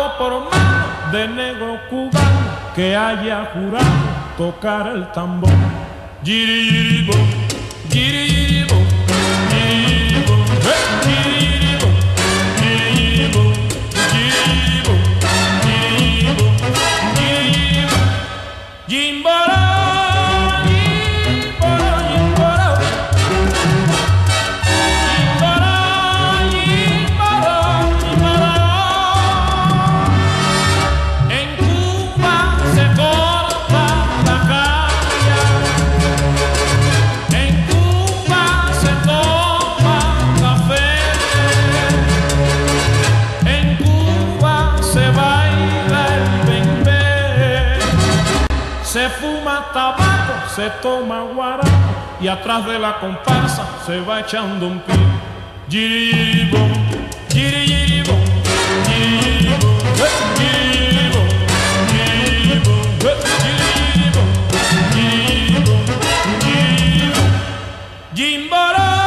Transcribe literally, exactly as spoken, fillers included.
mano por mano de negro cubano que haya jurado tocar el tambor. Yiriribo, yiriribo, yiriribo, yiriribo, yiriribo, yiriribo, yiriribo, yiriribo, yimboro, yimboro, yimboro, yimboro, yimboro, yimboro. En Cuba se corta la caña, en Cuba se toma café, en Cuba se baila el bembé, se fuma tabaco, se toma guarapo y atrás de la comparsa se va echando un pie. Yiribo, yiribo, yiribo, yiribo, yiribo, yiribo, yiribo, yiribo, yimboro.